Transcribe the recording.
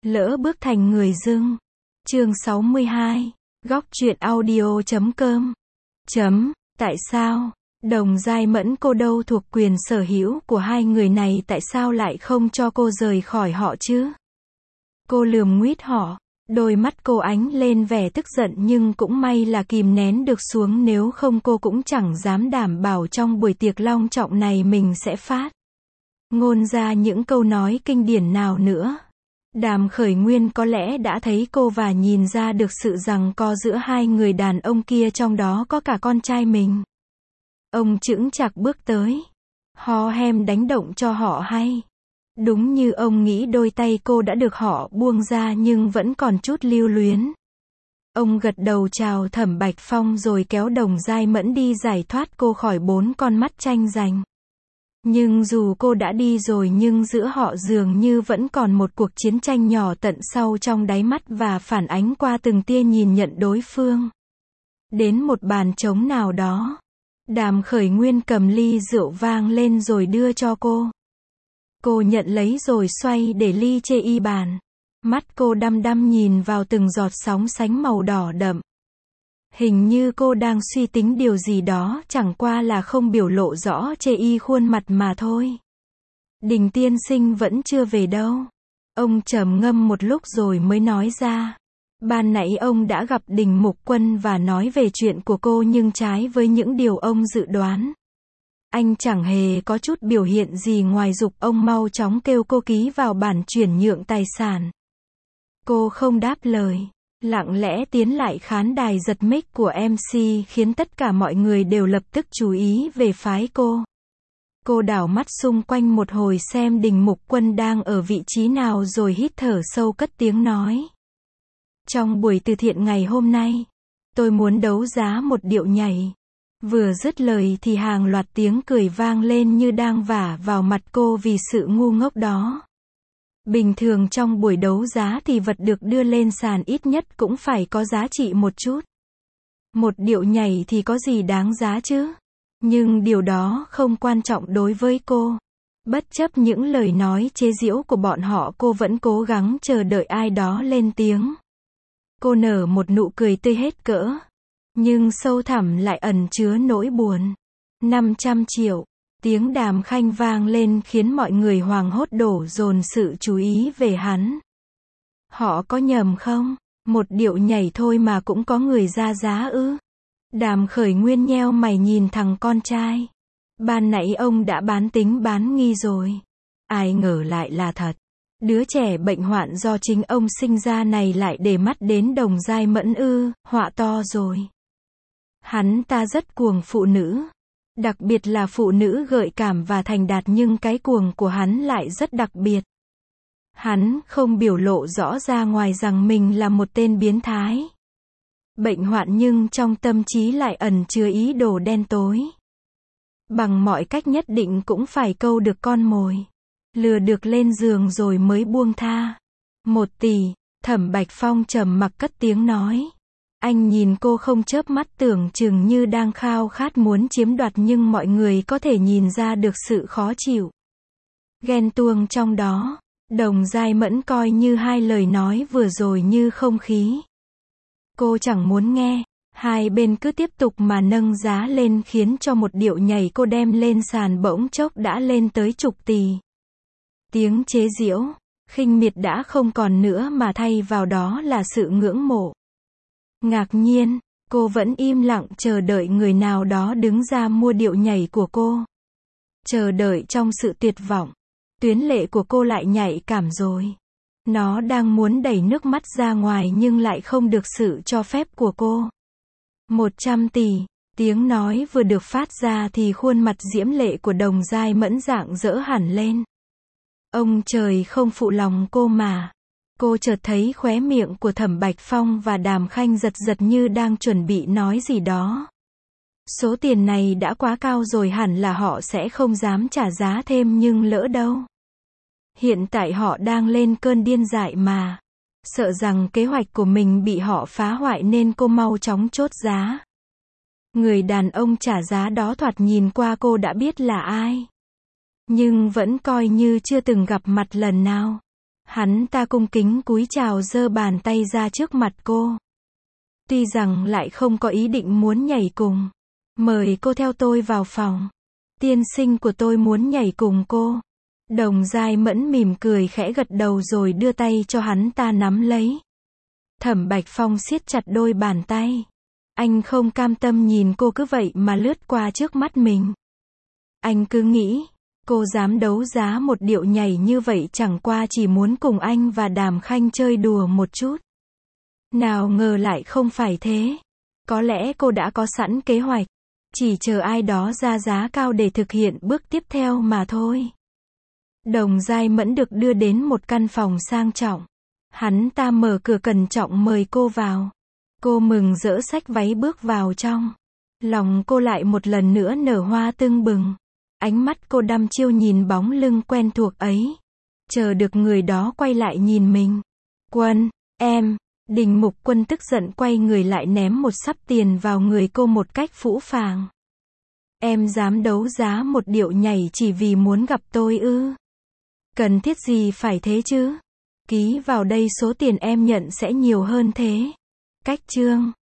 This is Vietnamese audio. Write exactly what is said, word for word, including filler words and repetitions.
Lỡ bước thành người dưng. Chương sáu mươi hai. Góc truyện audio chấm com. Chấm. Tại sao? Đồng Giai Mẫn cô đâu thuộc quyền sở hữu của hai người này, tại sao lại không cho cô rời khỏi họ chứ? Cô lườm nguýt họ. Đôi mắt cô ánh lên vẻ tức giận nhưng cũng may là kìm nén được xuống, nếu không cô cũng chẳng dám đảm bảo trong buổi tiệc long trọng này mình sẽ phát ngôn ra những câu nói kinh điển nào nữa. Đàm Khởi Nguyên có lẽ đã thấy cô và nhìn ra được sự giằng co giữa hai người đàn ông kia, trong đó có cả con trai mình. Ông chững chạc bước tới, hò hem đánh động cho họ hay. Đúng như ông nghĩ, đôi tay cô đã được họ buông ra nhưng vẫn còn chút lưu luyến. Ông gật đầu chào Thẩm Bạch Phong rồi kéo Đồng Giai Mẫn đi, giải thoát cô khỏi bốn con mắt tranh giành. Nhưng dù cô đã đi rồi nhưng giữa họ dường như vẫn còn một cuộc chiến tranh nhỏ tận sâu trong đáy mắt và phản ánh qua từng tia nhìn nhận đối phương. Đến một bàn trống nào đó, Đàm Khởi Nguyên cầm ly rượu vang lên rồi đưa cho cô. Cô nhận lấy rồi xoay để ly chê y bàn. Mắt cô đăm đăm nhìn vào từng giọt sóng sánh màu đỏ đậm. Hình như cô đang suy tính điều gì đó, chẳng qua là không biểu lộ rõ chê y khuôn mặt mà thôi. Đình tiên sinh vẫn chưa về đâu. Ông trầm ngâm một lúc rồi mới nói ra. Ban nãy ông đã gặp Đình Mục Quân và nói về chuyện của cô, nhưng trái với những điều ông dự đoán. Anh chẳng hề có chút biểu hiện gì ngoài giục ông mau chóng kêu cô ký vào bản chuyển nhượng tài sản. Cô không đáp lời, lặng lẽ tiến lại khán đài. Giật mic của em xê khiến tất cả mọi người đều lập tức chú ý về phái cô. Cô đảo mắt xung quanh một hồi xem Đình Mục Quân đang ở vị trí nào rồi hít thở sâu cất tiếng nói. Trong buổi từ thiện ngày hôm nay, tôi muốn đấu giá một điệu nhảy. Vừa dứt lời thì hàng loạt tiếng cười vang lên như đang vả vào mặt cô vì sự ngu ngốc đó. Bình thường trong buổi đấu giá thì vật được đưa lên sàn ít nhất cũng phải có giá trị một chút. Một điệu nhảy thì có gì đáng giá chứ? Nhưng điều đó không quan trọng đối với cô. Bất chấp những lời nói chế giễu của bọn họ, cô vẫn cố gắng chờ đợi ai đó lên tiếng. Cô nở một nụ cười tươi hết cỡ, nhưng sâu thẳm lại ẩn chứa nỗi buồn. năm trăm triệu. Tiếng Đàm Khanh vang lên khiến mọi người hoảng hốt đổ dồn sự chú ý về hắn. Họ có nhầm không? Một điệu nhảy thôi mà cũng có người ra giá ư? Đàm Khởi Nguyên nheo mày nhìn thằng con trai. Ban nãy ông đã bán tính bán nghi rồi. Ai ngờ lại là thật. Đứa trẻ bệnh hoạn do chính ông sinh ra này lại để mắt đến Đồng Giai Mẫn ư? Họa to rồi. Hắn ta rất cuồng phụ nữ. Đặc biệt là phụ nữ gợi cảm và thành đạt, nhưng cái cuồng của hắn lại rất đặc biệt. Hắn không biểu lộ rõ ra ngoài rằng mình là một tên biến thái. Bệnh hoạn nhưng trong tâm trí lại ẩn chứa ý đồ đen tối. Bằng mọi cách nhất định cũng phải câu được con mồi. Lừa được lên giường rồi mới buông tha. Một tỷ. Thẩm Bạch Phong trầm mặc cất tiếng nói. Anh nhìn cô không chớp mắt, tưởng chừng như đang khao khát muốn chiếm đoạt, nhưng mọi người có thể nhìn ra được sự khó chịu, ghen tuông trong đó. Đồng Giai Mẫn coi như hai lời nói vừa rồi như không khí. Cô chẳng muốn nghe. Hai bên cứ tiếp tục mà nâng giá lên khiến cho một điệu nhảy cô đem lên sàn bỗng chốc đã lên tới chục tỷ. Tiếng chế giễu, khinh miệt đã không còn nữa mà thay vào đó là sự ngưỡng mộ. Ngạc nhiên, cô vẫn im lặng chờ đợi người nào đó đứng ra mua điệu nhảy của cô. Chờ đợi trong sự tuyệt vọng. Tuyến lệ của cô lại nhạy cảm rồi. Nó đang muốn đẩy nước mắt ra ngoài nhưng lại không được sự cho phép của cô. Một trăm tỷ. Tiếng nói vừa được phát ra thì khuôn mặt diễm lệ của Đồng Giai Mẫn rạng rỡ hẳn lên. Ông trời không phụ lòng cô mà. Cô chợt thấy khóe miệng của Thẩm Bạch Phong và Đàm Khanh giật giật như đang chuẩn bị nói gì đó. Số tiền này đã quá cao rồi, hẳn là họ sẽ không dám trả giá thêm, nhưng lỡ đâu. Hiện tại họ đang lên cơn điên dại mà. Sợ rằng kế hoạch của mình bị họ phá hoại nên cô mau chóng chốt giá. Người đàn ông trả giá đó thoạt nhìn qua cô đã biết là ai. Nhưng vẫn coi như chưa từng gặp mặt lần nào. Hắn ta cung kính cúi chào giơ bàn tay ra trước mặt cô. Tuy rằng lại không có ý định muốn nhảy cùng. Mời cô theo tôi vào phòng. Tiên sinh của tôi muốn nhảy cùng cô. Đồng Giai Mẫn mỉm cười khẽ gật đầu rồi đưa tay cho hắn ta nắm lấy. Thẩm Bạch Phong siết chặt đôi bàn tay. Anh không cam tâm nhìn cô cứ vậy mà lướt qua trước mắt mình. Anh cứ nghĩ, cô dám đấu giá một điệu nhảy như vậy chẳng qua chỉ muốn cùng anh và Đàm Khanh chơi đùa một chút. Nào ngờ lại không phải thế. Có lẽ cô đã có sẵn kế hoạch, chỉ chờ ai đó ra giá cao để thực hiện bước tiếp theo mà thôi. Đồng Giai Mẫn được đưa đến một căn phòng sang trọng. Hắn ta mở cửa cẩn trọng mời cô vào. Cô mừng rỡ xách váy bước vào trong. Lòng cô lại một lần nữa nở hoa tưng bừng. Ánh mắt cô đăm chiêu nhìn bóng lưng quen thuộc ấy. Chờ được người đó quay lại nhìn mình. Quân, em. Đình Mục Quân tức giận quay người lại ném một sắp tiền vào người cô một cách phũ phàng. Em dám đấu giá một điệu nhảy chỉ vì muốn gặp tôi ư? Cần thiết gì phải thế chứ? Ký vào đây số tiền em nhận sẽ nhiều hơn thế. Cách chương